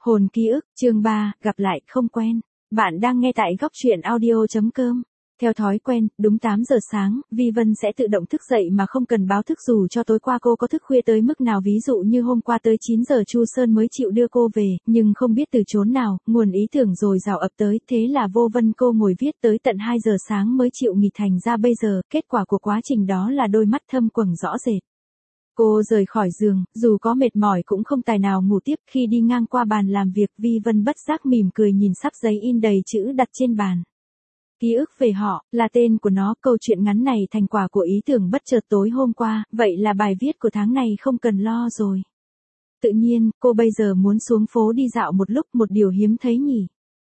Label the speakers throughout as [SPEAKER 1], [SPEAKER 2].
[SPEAKER 1] Hồn ký ức, chương 3, gặp lại, không quen. Bạn đang nghe tại góc truyện audio.com. Theo thói quen, đúng 8 giờ sáng, Vi Vân sẽ tự động thức dậy mà không cần báo thức dù cho tối qua cô có thức khuya tới mức nào, ví dụ như hôm qua tới 9 giờ Chu Sơn mới chịu đưa cô về, nhưng không biết từ chốn nào, nguồn ý tưởng dồi dào ập tới, thế là vô vân cô ngồi viết tới tận 2 giờ sáng mới chịu nghỉ, thành ra bây giờ, kết quả của quá trình đó là đôi mắt thâm quầng rõ rệt. Cô rời khỏi giường, dù có mệt mỏi cũng không tài nào ngủ tiếp, khi đi ngang qua bàn làm việc, Vi Vân bất giác mỉm cười nhìn sắp giấy in đầy chữ đặt trên bàn. Ký ức về họ, là tên của nó, câu chuyện ngắn này thành quả của ý tưởng bất chợt tối hôm qua, vậy là bài viết của tháng này không cần lo rồi. Tự nhiên, cô bây giờ muốn xuống phố đi dạo một lúc, một điều hiếm thấy nhỉ.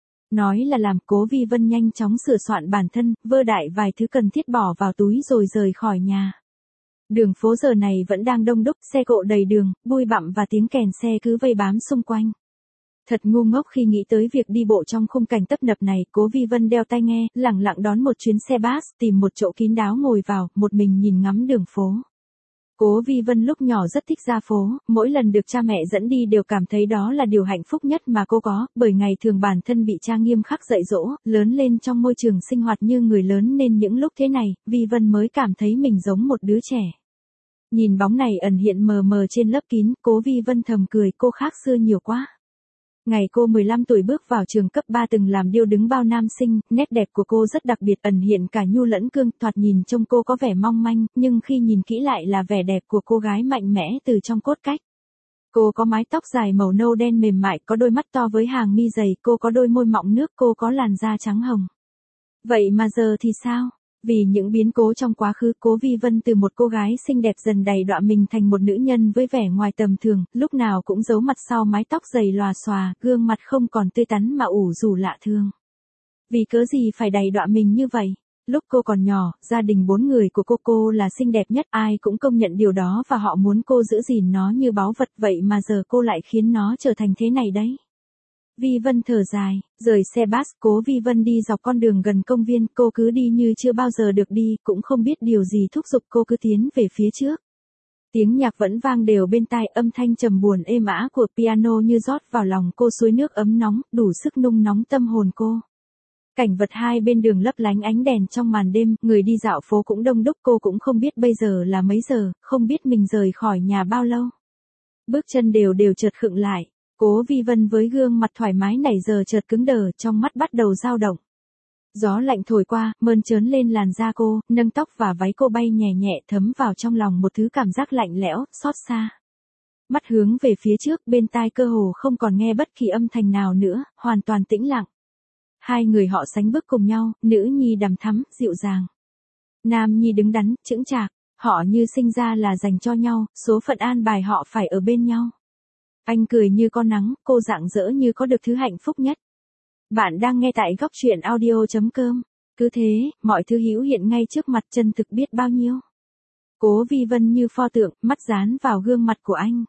[SPEAKER 1] Nói là làm, Cố Vi Vân nhanh chóng sửa soạn bản thân, vơ đại vài thứ cần thiết bỏ vào túi rồi rời khỏi nhà. Đường phố giờ này vẫn đang đông đúc, xe cộ đầy đường, bụi bặm và tiếng kèn xe cứ vây bám xung quanh. Thật ngu ngốc khi nghĩ tới việc đi bộ trong khung cảnh tấp nập này, Cố Vi Vân đeo tai nghe, lẳng lặng đón một chuyến xe bus, tìm một chỗ kín đáo ngồi vào, một mình nhìn ngắm đường phố. Cố Vi Vân lúc nhỏ rất thích ra phố, mỗi lần được cha mẹ dẫn đi đều cảm thấy đó là điều hạnh phúc nhất mà cô có, bởi ngày thường bản thân bị cha nghiêm khắc dạy dỗ, lớn lên trong môi trường sinh hoạt như người lớn nên những lúc thế này, Vi Vân mới cảm thấy mình giống một đứa trẻ. Nhìn bóng này ẩn hiện mờ mờ trên lớp kín, Cố Vi Vân thầm cười, cô khác xưa nhiều quá. Ngày cô 15 tuổi bước vào trường cấp 3 từng làm điêu đứng bao nam sinh, nét đẹp của cô rất đặc biệt, ẩn hiện cả nhu lẫn cương, thoạt nhìn trông cô có vẻ mong manh, nhưng khi nhìn kỹ lại là vẻ đẹp của cô gái mạnh mẽ từ trong cốt cách. Cô có mái tóc dài màu nâu đen mềm mại, có đôi mắt to với hàng mi dày, cô có đôi môi mọng nước, cô có làn da trắng hồng. Vậy mà giờ thì sao? Vì những biến cố trong quá khứ, Cố Vi Vân từ một cô gái xinh đẹp dần đầy đọa mình thành một nữ nhân với vẻ ngoài tầm thường, lúc nào cũng giấu mặt sau mái tóc dày lòa xòa, gương mặt không còn tươi tắn mà ủ rũ lạ thường. Vì cớ gì phải đầy đọa mình như vậy? Lúc cô còn nhỏ, gia đình 4 người của cô là xinh đẹp nhất, ai cũng công nhận điều đó và họ muốn cô giữ gìn nó như báu vật, vậy mà giờ cô lại khiến nó trở thành thế này đấy. Vi Vân thở dài, rời xe bus, Cố Vi Vân đi dọc con đường gần công viên, cô cứ đi như chưa bao giờ được đi, cũng không biết điều gì thúc giục cô cứ tiến về phía trước. Tiếng nhạc vẫn vang đều bên tai, âm thanh trầm buồn êm ả của piano như rót vào lòng cô suối nước ấm nóng, đủ sức nung nóng tâm hồn cô. Cảnh vật hai bên đường lấp lánh ánh đèn trong màn đêm, người đi dạo phố cũng đông đúc, cô cũng không biết bây giờ là mấy giờ, không biết mình rời khỏi nhà bao lâu. Bước chân đều chợt khựng lại. Cố Vi Vân với gương mặt thoải mái này giờ chợt cứng đờ, trong mắt bắt đầu dao động. Gió lạnh thổi qua, mơn trớn lên làn da cô, nâng tóc và váy cô bay nhẹ nhẹ, thấm vào trong lòng một thứ cảm giác lạnh lẽo, xót xa. Mắt hướng về phía trước, bên tai cơ hồ không còn nghe bất kỳ âm thanh nào nữa, hoàn toàn tĩnh lặng. Hai người họ sánh bước cùng nhau, nữ nhi đằm thắm, dịu dàng. Nam nhi đứng đắn, chững chạc, họ như sinh ra là dành cho nhau, số phận an bài họ phải ở bên nhau. Anh cười như con nắng, cô rạng rỡ như có được thứ hạnh phúc nhất. Bạn đang nghe tại góc truyện audio.com. Cứ thế, mọi thứ hữu hiện ngay trước mặt, chân thực biết bao nhiêu. Cố Vi Vân như pho tượng, mắt dán vào gương mặt của anh.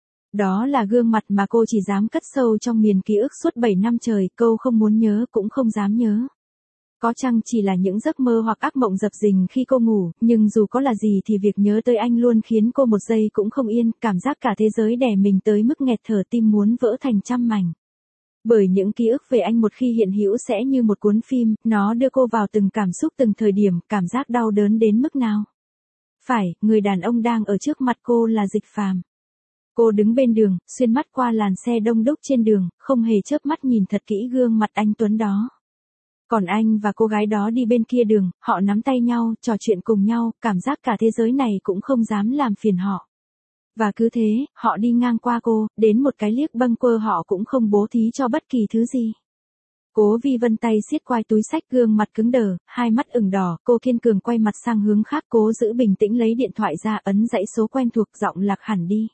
[SPEAKER 1] Đó là gương mặt mà cô chỉ dám cất sâu trong miền ký ức suốt 7 năm trời, cô không muốn nhớ cũng không dám nhớ. Có chăng chỉ là những giấc mơ hoặc ác mộng dập dình khi cô ngủ, nhưng dù có là gì thì việc nhớ tới anh luôn khiến cô một giây cũng không yên, cảm giác cả thế giới đè mình tới mức nghẹt thở, tim muốn vỡ thành trăm mảnh. Bởi những ký ức về anh một khi hiện hữu sẽ như một cuốn phim, nó đưa cô vào từng cảm xúc, từng thời điểm, cảm giác đau đớn đến mức nào. Phải, người đàn ông đang ở trước mặt cô là Dịch Phàm. Cô đứng bên đường, xuyên mắt qua làn xe đông đúc trên đường, không hề chớp mắt nhìn thật kỹ gương mặt anh tuấn đó. Còn anh và cô gái đó đi bên kia đường, họ nắm tay nhau, trò chuyện cùng nhau, cảm giác cả thế giới này cũng không dám làm phiền họ. Và cứ thế, họ đi ngang qua cô, đến một cái liếc bâng quơ họ cũng không bố thí cho bất kỳ thứ gì. Cố Vi Vân tay siết quai túi xách, gương mặt cứng đờ, hai mắt ửng đỏ, cô kiên cường quay mặt sang hướng khác, cố giữ bình tĩnh lấy điện thoại ra, ấn dãy số quen thuộc, giọng lạc hẳn đi.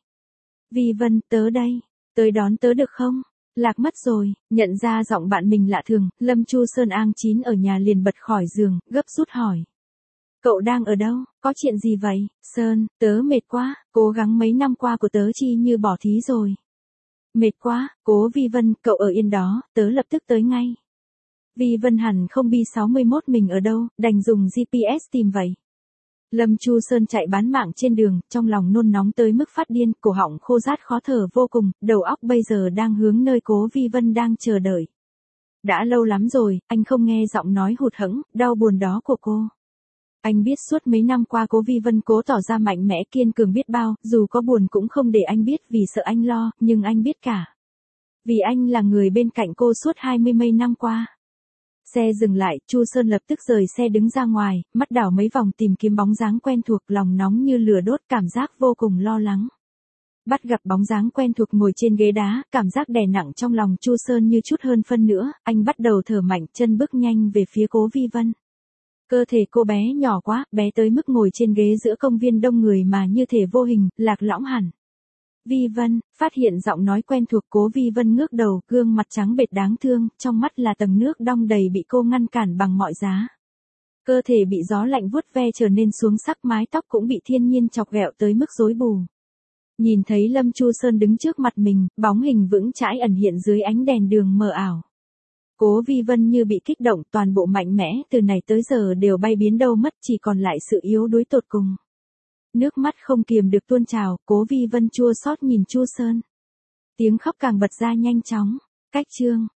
[SPEAKER 1] Vi Vân, tớ đây, tới đón tớ được không? Lạc mất rồi, nhận ra giọng bạn mình lạ thường, Lâm Chu Sơn Ang Chín ở nhà liền bật khỏi giường, gấp rút hỏi. Cậu đang ở đâu, có chuyện gì vậy? Sơn, tớ mệt quá, cố gắng mấy năm qua của tớ chi như bỏ thí rồi. Mệt quá, Cố Vi Vân, cậu ở yên đó, tớ lập tức tới ngay. Vi Vân hẳn không bi 61 mình ở đâu, đành dùng GPS tìm vậy. Lâm Chu Sơn chạy bán mạng trên đường, trong lòng nôn nóng tới mức phát điên, cổ họng khô rát khó thở vô cùng, đầu óc bây giờ đang hướng nơi Cố Vi Vân đang chờ đợi. Đã lâu lắm rồi, anh không nghe giọng nói hụt hẫng, đau buồn đó của cô. Anh biết suốt mấy năm qua Cố Vi Vân cố tỏ ra mạnh mẽ kiên cường biết bao, dù có buồn cũng không để anh biết vì sợ anh lo, nhưng anh biết cả. Vì anh là người bên cạnh cô suốt 20 mấy năm qua. Xe dừng lại, Chu Sơn lập tức rời xe đứng ra ngoài, mắt đảo mấy vòng tìm kiếm bóng dáng quen thuộc, lòng nóng như lửa đốt, cảm giác vô cùng lo lắng. Bắt gặp bóng dáng quen thuộc ngồi trên ghế đá, cảm giác đè nặng trong lòng Chu Sơn như chút hơn phân nữa, anh bắt đầu thở mạnh, chân bước nhanh về phía Cố Vi Vân. Cơ thể cô bé nhỏ quá, bé tới mức ngồi trên ghế giữa công viên đông người mà như thể vô hình, lạc lõng hẳn. Vi Vân, phát hiện giọng nói quen thuộc, Cố Vi Vân ngước đầu, gương mặt trắng bệch đáng thương, trong mắt là tầng nước đong đầy bị cô ngăn cản bằng mọi giá. Cơ thể bị gió lạnh vuốt ve trở nên xuống sắc, mái tóc cũng bị thiên nhiên chọc ghẹo tới mức rối bù. Nhìn thấy Lâm Chu Sơn đứng trước mặt mình, bóng hình vững chãi ẩn hiện dưới ánh đèn đường mờ ảo. Cố Vi Vân như bị kích động, toàn bộ mạnh mẽ từ này tới giờ đều bay biến đâu mất, chỉ còn lại sự yếu đuối tột cùng. Nước mắt không kiềm được tuôn trào, Cố Vi Vân chua xót nhìn Chu Sơn. Tiếng khóc càng bật ra nhanh chóng. Cách chương